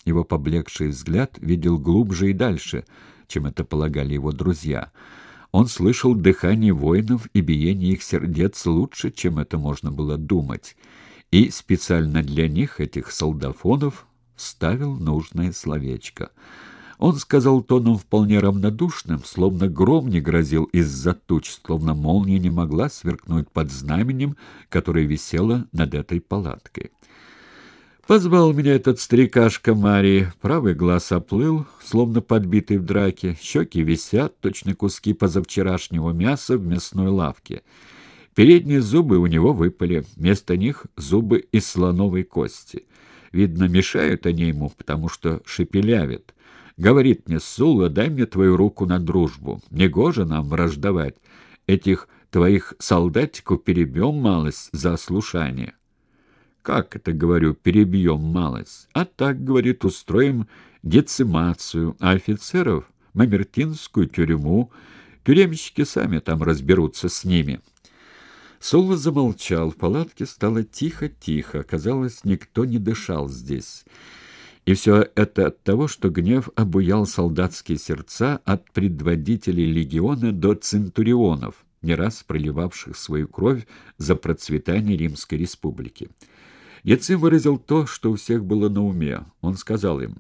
Его поблекший взгляд видел глубже и дальше, чем это полагали его друзья. Он слышал дыхание воинов и биение их сердец лучше, чем это можно было думать, и специально для них, этих солдафонов, вставил нужное словечко. Он сказал тоном вполне равнодушным, словно гром не грозил из-за туч, словно молния не могла сверкнуть под знаменем, которое висело над этой палаткой. Позвал меня этот старикашка Марии, правый глаз оплыл, словно подбитый в драке, щеки висят, точно куски позавчерашнего мяса в мясной лавке. Передние зубы у него выпали, вместо них зубы из слоновой кости. Видно, мешают они ему, потому что шепелявят. Говорит мне: «Сулла, дай мне твою руку на дружбу. Негоже нам враждовать. Этих твоих солдатиков перебьем малость за ослушание». «Как это, говорю, перебьем малость? А так, говорит, устроим децимацию, а офицеров — мамертинскую тюрьму. Тюремщики сами там разберутся с ними». Сулла замолчал. В палатке стало тихо-тихо. Казалось, никто не дышал здесь. И все это от того, что гнев обуял солдатские сердца от предводителей легиона до центурионов, не раз проливавших свою кровь за процветание Римской республики. Децим выразил то, что у всех было на уме. Он сказал им: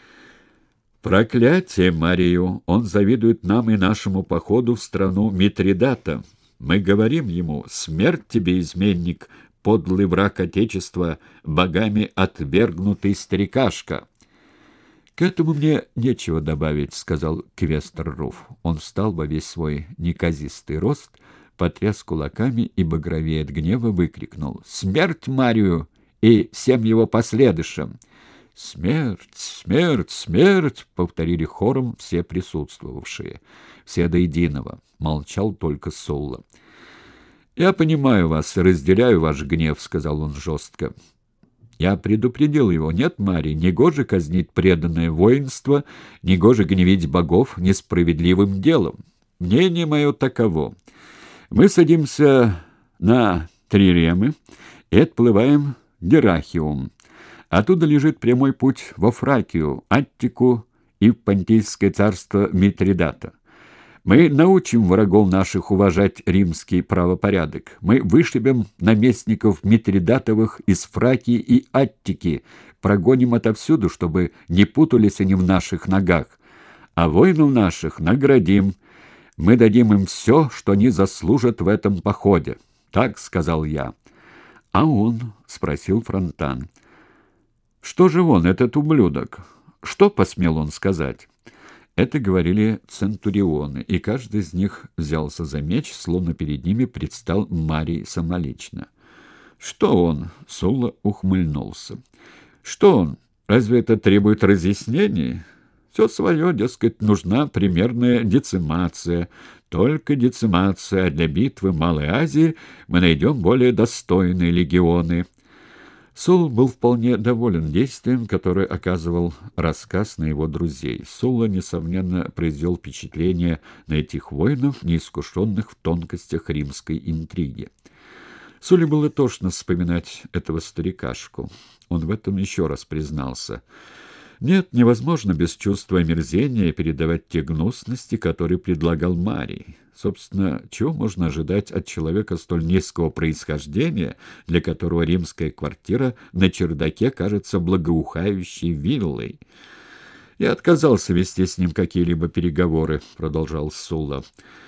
«Проклятие Марию! Он завидует нам и нашему походу в страну Митридата. Мы говорим ему: смерть тебе, изменник, подлый враг Отечества, богами отвергнутый старикашка». «К этому мне нечего добавить», — сказал квестор Руф. Он встал во весь свой неказистый рост, потряс кулаками и, багровея от гнева, выкрикнул: «Смерть Марию и всем его последующим!» «Смерть! Смерть! Смерть!» — повторили хором все присутствовавшие. Все до единого. Молчал только Сулла. «Я понимаю вас и разделяю ваш гнев», — сказал он жестко. «Я предупредил его. Нет, Марий, негоже казнить преданное воинство, негоже гневить богов несправедливым делом. Мнение мое таково. Мы садимся на Триремы и отплываем в Дирахиум. Оттуда лежит прямой путь во Фракию, Аттику и в Понтийское царство Митридата. Мы научим врагов наших уважать римский правопорядок. Мы вышибем наместников Митридатовых из Фракии и Аттики, прогоним отовсюду, чтобы не путались они в наших ногах. А воинов наших наградим. Мы дадим им все, что они заслужат в этом походе. Так сказал я». «А он?» — спросил Фронтан. «Что же он, этот ублюдок? Что посмел он сказать?» Это говорили центурионы, и каждый из них взялся за меч, словно перед ними предстал Марий самолично. «Что он?» — Сулла ухмыльнулся. «Что он? Разве это требует разъяснений? Все свое, дескать, нужна примерная децимация. Только децимация, а для битвы в Малой Азии мы найдем более достойные легионы». Сулла был вполне доволен действием, которое оказывал рассказ на его друзей. Сулла, несомненно, произвел впечатление на этих воинов, неискушенных в тонкостях римской интриги. Сулле было тошно вспоминать этого старикашку. Он в этом еще раз признался. Нет, невозможно без чувства омерзения передавать те гнусности, которые предлагал Марий. Собственно, чего можно ожидать от человека столь низкого происхождения, для которого римская квартира на чердаке кажется благоухающей виллой? «Я отказался вести с ним какие-либо переговоры», — продолжал Сулла.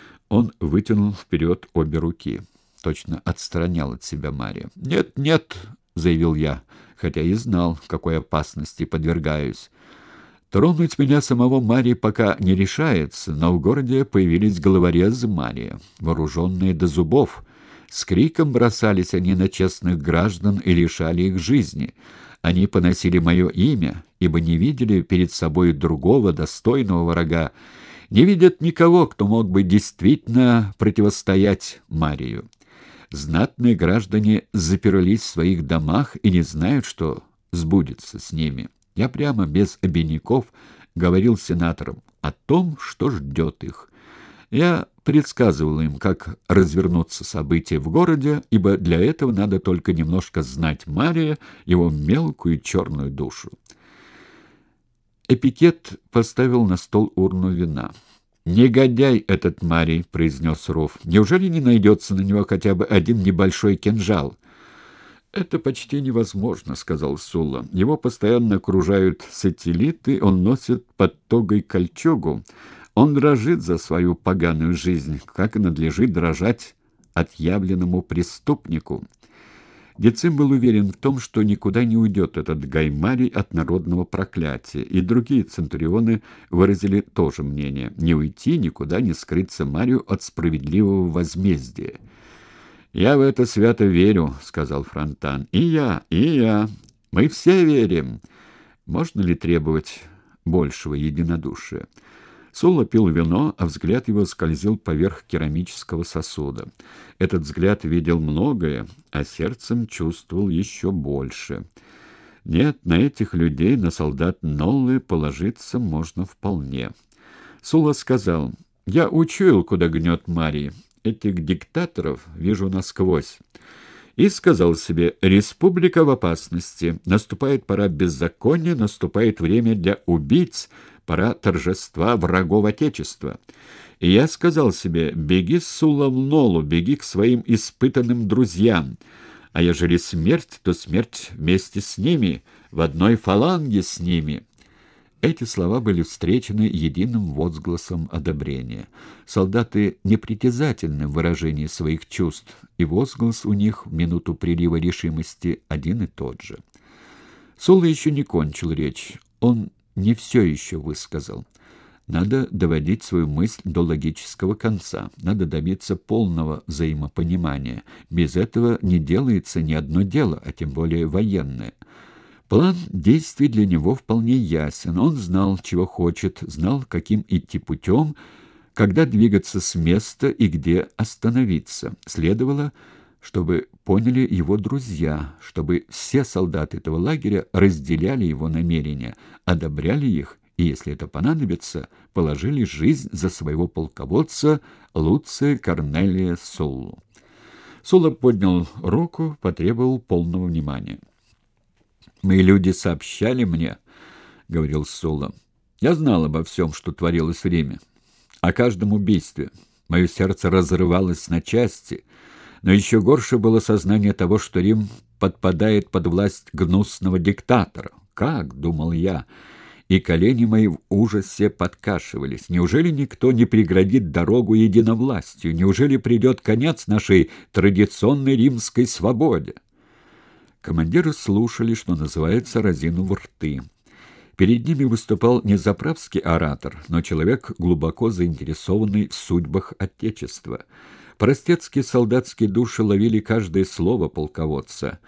Он вытянул вперед обе руки, точно отстранял от себя Мария. «Нет, нет», — заявил я, хотя и знал, какой опасности подвергаюсь. Тронуть меня самого Мария пока не решается, но в городе появились головорезы Мария, вооруженные до зубов. С криком бросались они на честных граждан и лишали их жизни. Они поносили мое имя, ибо не видели перед собой другого достойного врага, не видят никого, кто мог бы действительно противостоять Марию. Знатные граждане заперлись в своих домах и не знают, что сбудется с ними. Я прямо, без обиняков, говорил сенаторам о том, что ждет их. Я предсказывал им, как развернутся события в городе, ибо для этого надо только немножко знать Мария, его мелкую черную душу. Эпикет поставил на стол урну вина. «Негодяй этот Марий», — произнес Руф. «Неужели не найдется на него хотя бы один небольшой кинжал?» «Это почти невозможно», — сказал Сула. «Его постоянно окружают сателлиты, он носит под тогой кольчугу. Он дрожит за свою поганую жизнь, как и надлежит дрожать отъявленному преступнику». Децим был уверен в том, что никуда не уйдет этот Гаймарий от народного проклятия, и другие центурионы выразили то же мнение: не уйти, никуда не скрыться Марию от справедливого возмездия. «Я в это свято верю», — сказал Фронтан. «И я. Мы все верим. Можно ли требовать большего единодушия?» Сула пил вино, а взгляд его скользил поверх керамического сосуда. Этот взгляд видел многое, а сердцем чувствовал еще больше. Нет, на этих людей, на солдат Ноллы, положиться можно вполне. Сула сказал: «Я учуял, куда гнет Марий. Этих диктаторов вижу насквозь». И сказал себе: «Республика в опасности. Наступает пора беззакония, наступает время для убийц, пора торжества врагов Отечества». И я сказал себе: «Беги, Сула, в Нолу, беги к своим испытанным друзьям. А ежели смерть, то смерть вместе с ними, в одной фаланге с ними». Эти слова были встречены единым возгласом одобрения. Солдаты непритязательны в выражении своих чувств, и возглас у них в минуту прилива решимости один и тот же. Сула еще не кончил речь. Он не все еще высказал. Надо доводить свою мысль до логического конца. Надо добиться полного взаимопонимания. Без этого не делается ни одно дело, а тем более военное. План действий для него вполне ясен. Он знал, чего хочет, знал, каким идти путем, когда двигаться с места и где остановиться. Следовало, чтобы поняли его друзья, чтобы все солдаты этого лагеря разделяли его намерения, одобряли их и, если это понадобится, положили жизнь за своего полководца Луция Корнелия Суллу. Сула поднял руку, потребовал полного внимания. «Мои люди сообщали мне, — говорил Сула, — я знал обо всем, что творилось в Риме, о каждом убийстве. Мое сердце разрывалось на части, но еще горше было сознание того, что Рим подпадает под власть гнусного диктатора. Как, — думал я, — и колени мои в ужасе подкашивались. Неужели никто не преградит дорогу единовластию? Неужели придет конец нашей традиционной римской свободе?» Командиры слушали, что называется, разинув рты. Перед ними выступал не заправский оратор, но человек, глубоко заинтересованный в судьбах Отечества. Простецкие солдатские души ловили каждое слово полководца.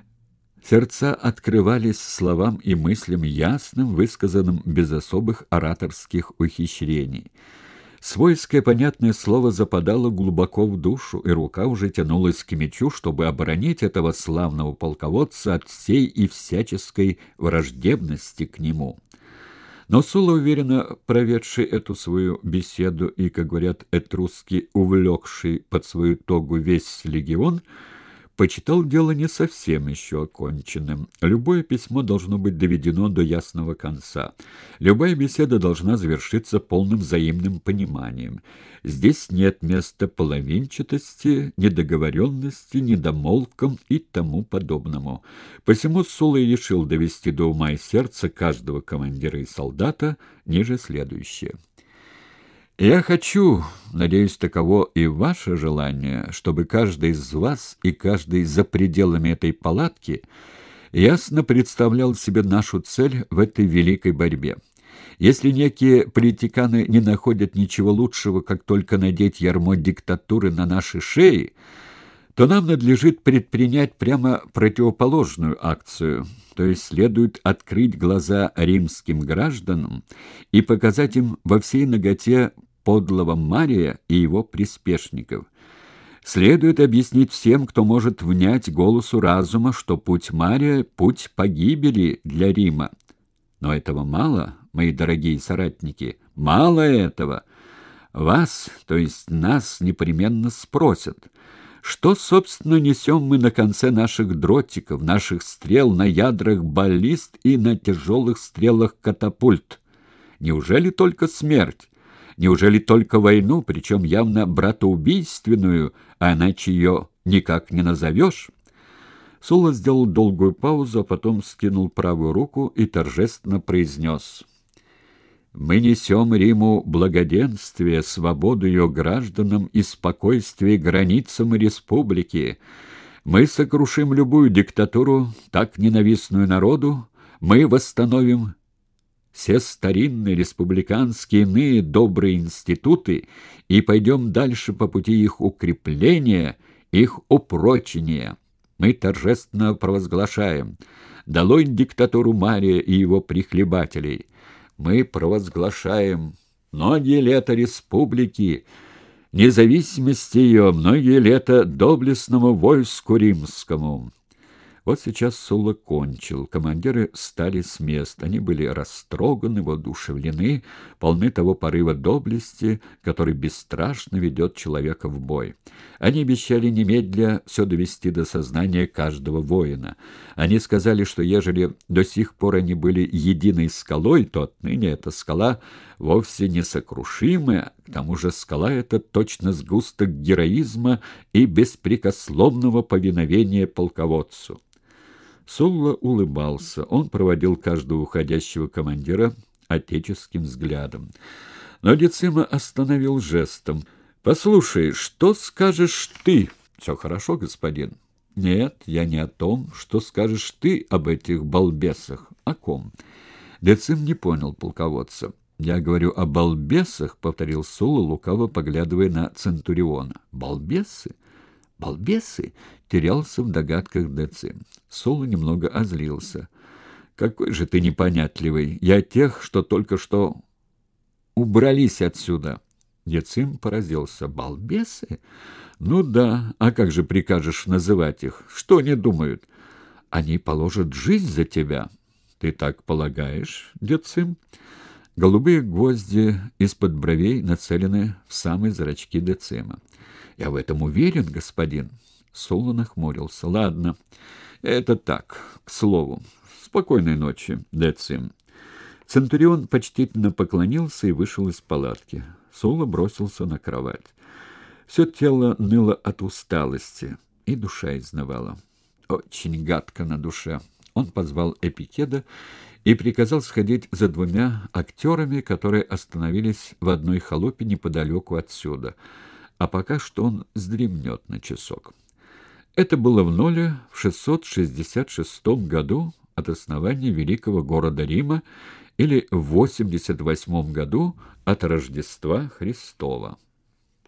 Сердца открывались словам и мыслям ясным, высказанным без особых ораторских ухищрений. Свойское понятное слово западало глубоко в душу, и рука уже тянулась к мечу, чтобы оборонить этого славного полководца от всей и всяческой враждебности к нему. Но Сула, уверенно проведший эту свою беседу и, как говорят этруски, увлекший под свою тогу весь легион, почитал дело не совсем еще оконченным. Любое письмо должно быть доведено до ясного конца. Любая беседа должна завершиться полным взаимным пониманием. Здесь нет места половинчатости, недоговоренности, недомолвкам и тому подобному. Посему Сула и решил довести до ума и сердца каждого командира и солдата ниже следующее. Я хочу, надеюсь, таково и ваше желание, чтобы каждый из вас и каждый за пределами этой палатки ясно представлял себе нашу цель в этой великой борьбе. Если некие политиканы не находят ничего лучшего, как только надеть ярмо диктатуры на наши шеи, то нам надлежит предпринять прямо противоположную акцию, то есть следует открыть глаза римским гражданам и показать им во всей наготе подлого Мария и его приспешников. Следует объяснить всем, кто может внять голосу разума, что путь Мария — путь погибели для Рима. Но этого мало, мои дорогие соратники, мало этого. Вас, то есть нас, непременно спросят: Что, собственно, несем мы на конце наших дротиков, наших стрел, на ядрах баллист и на тяжелых стрелах катапульт? Неужели только смерть? Неужели только войну, причем явно братоубийственную, а иначе ее никак не назовешь? Сулла сделал долгую паузу, а потом скинул правую руку и торжественно произнес: «Мы несем Риму благоденствие, свободу ее гражданам и спокойствие границам республики. Мы сокрушим любую диктатуру, так ненавистную народу. Мы восстановим все старинные республиканские иные добрые институты и пойдем дальше по пути их укрепления, их упрочения. Мы торжественно провозглашаем: долой диктатуру Мария и его прихлебателей! Мы провозглашаем: многие лета республики, независимости ее, многие лета доблестному войску римскому». Вот сейчас Сулла кончил. Командиры встали с мест. Они были растроганы, воодушевлены, полны того порыва доблести, который бесстрашно ведет человека в бой. Они обещали немедля все довести до сознания каждого воина. Они сказали, что ежели до сих пор они были единой скалой, то отныне эта скала вовсе несокрушимая, к тому же скала эта точно сгусток героизма и беспрекословного повиновения полководцу. Сулла улыбался. Он проводил каждого уходящего командира отеческим взглядом. Но Децима остановил жестом. «Послушай, что скажешь ты?» «Все хорошо, господин». «Нет, я не о том, что скажешь ты об этих балбесах. О ком?» Децим не понял полководца. «Я говорю о балбесах», — повторил Сулла, лукаво поглядывая на Центуриона. «Балбесы? Балбесы?» — терялся в догадках Децим. Сулла немного озлился. «Какой же ты непонятливый! Я тех, что только что убрались отсюда!» Децим поразился. «Балбесы? Ну да, а как же прикажешь называть их? Что они думают? Они положат жизнь за тебя. Ты так полагаешь, Децим?» Голубые гвозди из-под бровей нацелены в самые зрачки Децима. «Я в этом уверен, господин». Сулла нахмурился. «Ладно, это так, к слову. Спокойной ночи, Децим». Центурион почтительно поклонился и вышел из палатки. Сулла бросился на кровать. Все тело ныло от усталости, и душа изнывала. Очень гадко на душе. Он позвал Эпикеда и приказал сходить за двумя актерами, которые остановились в одной халупе неподалеку отсюда, а пока что он вздремнет на часок. Это было в Ноле в 666 году от основания великого города Рима или в 88 году от Рождества Христова.